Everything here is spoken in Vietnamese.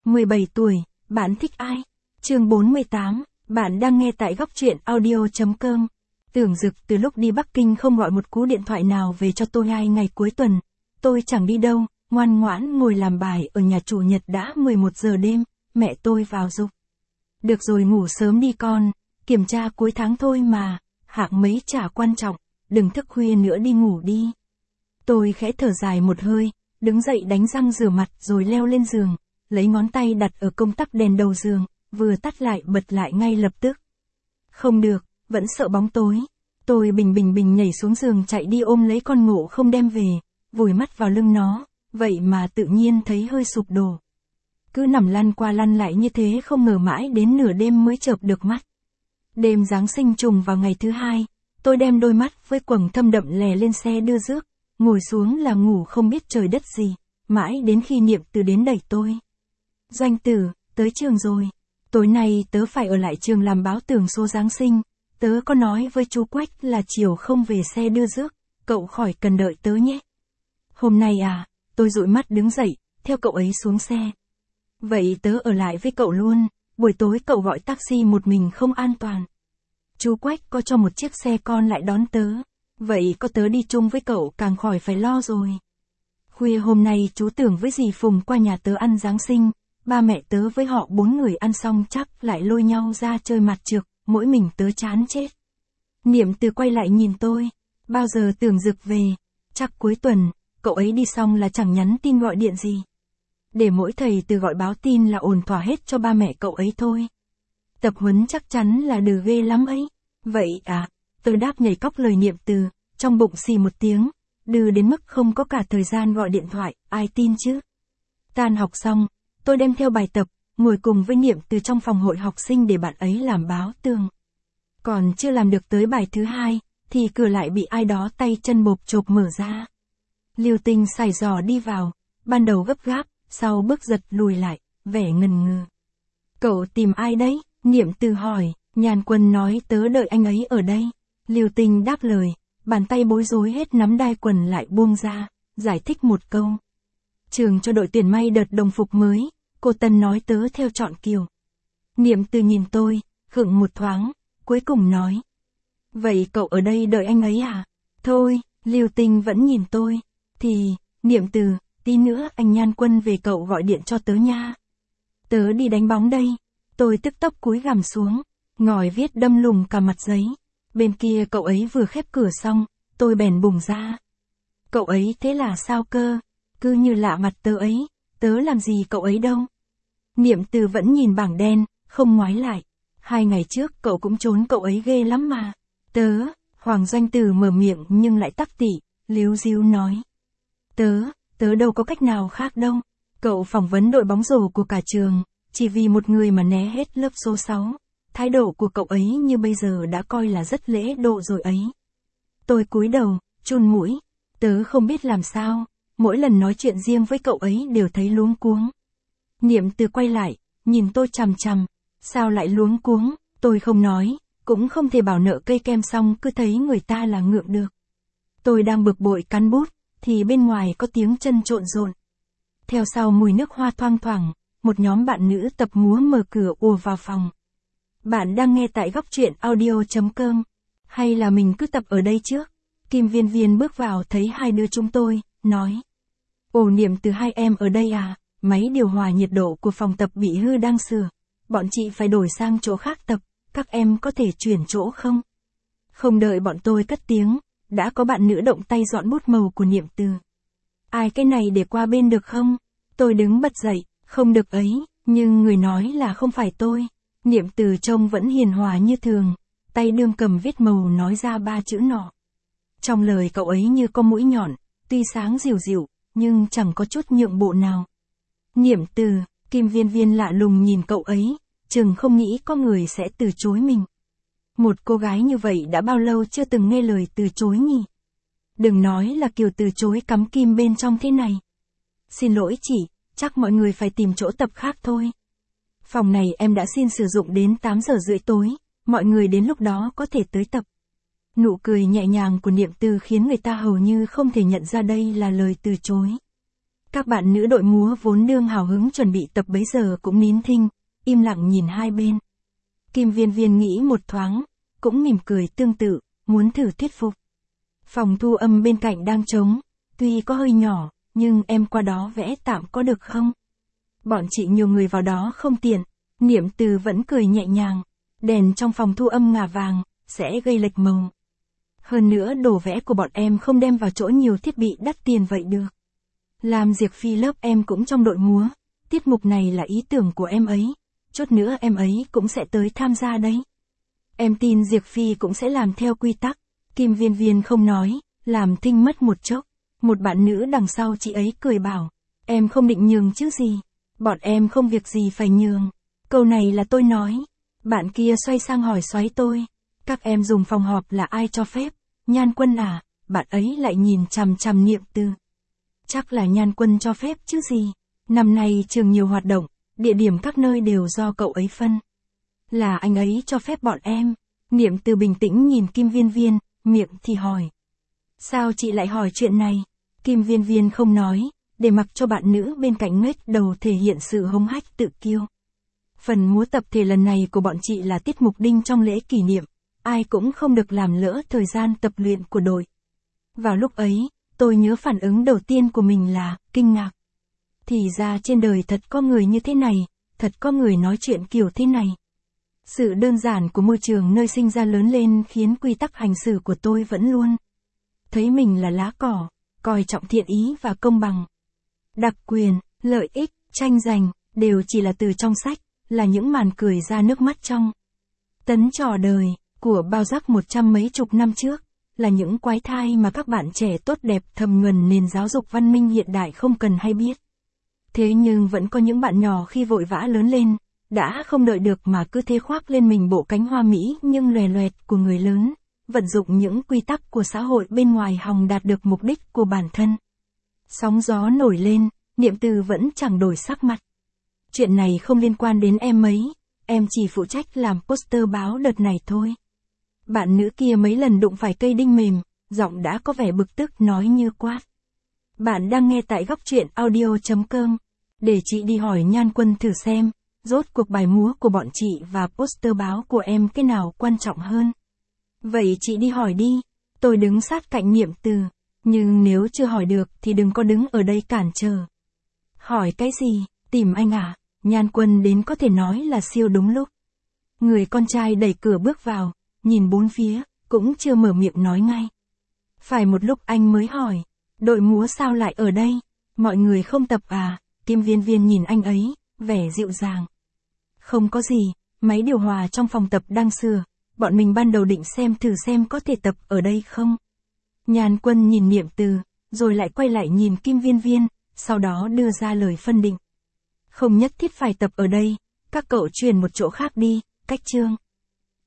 17 tuổi, bạn thích ai? Chương 48, bạn đang nghe tại góc truyện audio.com. Tưởng Dực từ lúc đi Bắc Kinh không gọi một cú điện thoại nào về cho tôi 2 ngày cuối tuần. Tôi chẳng đi đâu, ngoan ngoãn ngồi làm bài ở nhà chủ nhật đã 11 giờ đêm, mẹ tôi vào giục. Được rồi, ngủ sớm đi con, kiểm tra cuối tháng thôi mà, hạng mấy chả quan trọng, đừng thức khuya nữa, đi ngủ đi. Tôi khẽ thở dài một hơi, đứng dậy đánh răng rửa mặt rồi leo lên giường, lấy ngón tay đặt ở công tắc đèn đầu giường, vừa tắt lại bật lại ngay lập tức. Không được, vẫn sợ bóng tối. Tôi bình nhảy xuống giường chạy đi ôm lấy con Ngộ không đem về, vùi mắt vào lưng nó, vậy mà tự nhiên thấy hơi sụp đổ. Cứ nằm lăn qua lăn lại như thế không ngờ mãi đến nửa đêm mới chợp được mắt. Đêm Giáng sinh trùng vào ngày thứ 2, tôi đem đôi mắt với quầng thâm đậm lè lên xe đưa rước, ngồi xuống là ngủ không biết trời đất gì, mãi đến khi Niệm Từ đến đẩy tôi. Doanh Tử, tới trường rồi. Tối nay tớ phải ở lại trường làm báo tường số Giáng sinh, tớ có nói với chú Quách là chiều không về xe đưa rước, cậu khỏi cần đợi tớ nhé. Hôm nay à, tôi dụi mắt đứng dậy, theo cậu ấy xuống xe. Vậy tớ ở lại với cậu luôn, buổi tối cậu gọi taxi một mình không an toàn. Chú Quách có cho một chiếc xe con lại đón tớ, vậy có tớ đi chung với cậu càng khỏi phải lo rồi. Khuya hôm nay chú Tưởng với dì Phùng qua nhà tớ ăn Giáng sinh, ba mẹ tớ với họ 4 người ăn xong chắc lại lôi nhau ra chơi mặt trược, mỗi mình tớ chán chết. Niệm Từ quay lại nhìn tôi, bao giờ Tưởng Dực về, chắc cuối tuần, cậu ấy đi xong là chẳng nhắn tin gọi điện gì. Để mỗi thầy Từ gọi báo tin là ổn thỏa hết cho ba mẹ cậu ấy thôi. Tập huấn chắc chắn là đừ ghê lắm ấy. Vậy à, tôi đáp nhảy cóc lời Niệm Từ, trong bụng xì một tiếng, đừ đến mức không có cả thời gian gọi điện thoại, ai tin chứ. Tan học xong, tôi đem theo bài tập, ngồi cùng với Niệm Từ trong phòng hội học sinh để bạn ấy làm báo tường. Còn chưa làm được tới bài thứ 2, thì cửa lại bị ai đó tay chân bộp chộp mở ra. Liêu Tinh sải giò đi vào, ban đầu gấp gáp, sau bước giật lùi lại, vẻ ngần ngừ. Cậu tìm ai đấy? Niệm Từ hỏi. Nhàn Quân nói tớ đợi anh ấy ở đây. Liêu Tinh đáp lời, bàn tay bối rối hết nắm đai quần lại buông ra, giải thích một câu. Trường cho đội tuyển may đợt đồng phục mới, cô Tân nói tớ theo chọn kiểu. Niệm Từ nhìn tôi, khựng một thoáng, cuối cùng nói. Vậy cậu ở đây đợi anh ấy à? Thôi, Liêu Tinh vẫn nhìn tôi. Thì, Niệm Từ, tí nữa anh Nhan Quân về cậu gọi điện cho tớ nha. Tớ đi đánh bóng đây. Tôi tức tốc cúi gằm xuống, ngòi viết đâm lùm cả mặt giấy. Bên kia cậu ấy vừa khép cửa xong, tôi bèn bùng ra. Cậu ấy thế là sao cơ? Cứ như lạ mặt tớ ấy, tớ làm gì cậu ấy đâu. Niệm Từ vẫn nhìn bảng đen, không ngoái lại. 2 ngày trước cậu cũng trốn cậu ấy ghê lắm mà. Tớ, Hoàng Doanh Tử mở miệng nhưng lại tắc tỉ, líu díu nói. Tớ đâu có cách nào khác đâu. Cậu phỏng vấn đội bóng rổ của cả trường, chỉ vì một người mà né hết lớp số 6. Thái độ của cậu ấy như bây giờ đã coi là rất lễ độ rồi ấy. Tôi cúi đầu, chun mũi. Tớ không biết làm sao, mỗi lần nói chuyện riêng với cậu ấy đều thấy luống cuống. Niệm Từ quay lại, nhìn tôi chằm chằm. Sao lại luống cuống? Tôi không nói, cũng không thể bảo nợ cây kem xong cứ thấy người ta là ngượng được. Tôi đang bực bội cắn bút, thì bên ngoài có tiếng chân trộn rộn. Theo sau mùi nước hoa thoang thoảng, một nhóm bạn nữ tập múa mở cửa ùa vào phòng. Bạn đang nghe tại góc truyện audio.com. Hay là mình cứ tập ở đây trước? Kim Viên Viên bước vào thấy hai đứa chúng tôi, nói. Ồ, Niệm Từ, hai em ở đây à? Máy điều hòa nhiệt độ của phòng tập bị hư đang sửa. Bọn chị phải đổi sang chỗ khác tập, các em có thể chuyển chỗ không? Không đợi bọn tôi cất tiếng, đã có bạn nữ động tay dọn bút màu của Niệm Từ. Ai cái này để qua bên được không? Tôi đứng bật dậy, không được ấy, nhưng người nói là không phải tôi. Niệm Từ trông vẫn hiền hòa như thường, tay đương cầm viết màu nói ra 3 chữ nọ. Trong lời cậu ấy như có mũi nhọn, tuy sáng dịu dịu, nhưng chẳng có chút nhượng bộ nào. Niệm Từ, Kim Viên Viên lạ lùng nhìn cậu ấy, chừng không nghĩ có người sẽ từ chối mình. Một cô gái như vậy đã bao lâu chưa từng nghe lời từ chối nhỉ? Đừng nói là kiểu từ chối cắm kim bên trong thế này. Xin lỗi chị, chắc mọi người phải tìm chỗ tập khác thôi. Phòng này em đã xin sử dụng đến 8 giờ rưỡi tối, mọi người đến lúc đó có thể tới tập. Nụ cười nhẹ nhàng của Niệm Từ khiến người ta hầu như không thể nhận ra đây là lời từ chối. Các bạn nữ đội múa vốn đương hào hứng chuẩn bị tập bấy giờ cũng nín thinh, im lặng nhìn hai bên. Kim Viên Viên nghĩ một thoáng, cũng mỉm cười tương tự, muốn thử thuyết phục. Phòng thu âm bên cạnh đang trống, tuy có hơi nhỏ, nhưng em qua đó vẽ tạm có được không? Bọn chị nhiều người vào đó không tiện, Niệm Từ vẫn cười nhẹ nhàng, đèn trong phòng thu âm ngả vàng, sẽ gây lệch màu. Hơn nữa đồ vẽ của bọn em không đem vào chỗ nhiều thiết bị đắt tiền vậy được. Làm Diệc Phi lớp em cũng trong đội múa, tiết mục này là ý tưởng của em ấy, chốt nữa em ấy cũng sẽ tới tham gia đấy. Em tin Diệc Phi cũng sẽ làm theo quy tắc. Kim Viên Viên không nói, làm thinh mất một chốc. Một bạn nữ đằng sau chị ấy cười bảo, em không định nhường chứ gì, bọn em không việc gì phải nhường. Câu này là tôi nói. Bạn kia xoay sang hỏi xoáy tôi, các em dùng phòng họp là ai cho phép? Nhan Quân à? Bạn ấy lại nhìn chằm chằm Niệm Từ. Chắc là Nhan Quân cho phép chứ gì. Năm nay trường nhiều hoạt động, địa điểm các nơi đều do cậu ấy phân. Là anh ấy cho phép bọn em. Niệm Từ bình tĩnh nhìn Kim Viên Viên, miệng thì hỏi. Sao chị lại hỏi chuyện này? Kim Viên Viên không nói, để mặc cho bạn nữ bên cạnh nghếch đầu thể hiện sự hống hách tự kiêu. Phần múa tập thể lần này của bọn chị là tiết mục đinh trong lễ kỷ niệm, ai cũng không được làm lỡ thời gian tập luyện của đội. Vào lúc ấy, tôi nhớ phản ứng đầu tiên của mình là kinh ngạc. Thì ra trên đời thật có người như thế này, thật có người nói chuyện kiểu thế này. Sự đơn giản của môi trường nơi sinh ra lớn lên khiến quy tắc hành xử của tôi vẫn luôn thấy mình là lá cỏ, coi trọng thiện ý và công bằng. Đặc quyền, lợi ích, tranh giành, đều chỉ là từ trong sách, là những màn cười ra nước mắt trong tấn trò đời, của bao giác 100 mấy chục năm trước, là những quái thai mà các bạn trẻ tốt đẹp thầm nhuần nền giáo dục văn minh hiện đại không cần hay biết. Thế nhưng vẫn có những bạn nhỏ khi vội vã lớn lên, đã không đợi được mà cứ thế khoác lên mình bộ cánh hoa mỹ nhưng lòe loẹt của người lớn, vận dụng những quy tắc của xã hội bên ngoài hòng đạt được mục đích của bản thân. Sóng gió nổi lên, Niệm Từ vẫn chẳng đổi sắc mặt. Chuyện này không liên quan đến em mấy, em chỉ phụ trách làm poster báo đợt này thôi. Bạn nữ kia mấy lần đụng phải cây đinh mềm, giọng đã có vẻ bực tức nói như quát. Bạn đang nghe tại góc truyện audio.com. Để chị đi hỏi Nhan Quân thử xem, rốt cuộc bài múa của bọn chị và poster báo của em cái nào quan trọng hơn. Vậy chị đi hỏi đi, tôi đứng sát cạnh Niệm Từ, nhưng nếu chưa hỏi được thì đừng có đứng ở đây cản trở. Hỏi cái gì, tìm anh à? Nhan Quân đến có thể nói là siêu đúng lúc. Người con trai đẩy cửa bước vào, nhìn bốn phía, cũng chưa mở miệng nói ngay. Phải một lúc anh mới hỏi, đội múa sao lại ở đây? Mọi người không tập à? Kim Viên Viên nhìn anh ấy, vẻ dịu dàng. Không có gì, máy điều hòa trong phòng tập đang sửa, bọn mình ban đầu định thử xem có thể tập ở đây không. Nhan Quân nhìn Niệm Từ, rồi lại quay lại nhìn Kim Viên Viên, sau đó đưa ra lời phân định. Không nhất thiết phải tập ở đây, các cậu chuyển một chỗ khác đi, cách chương.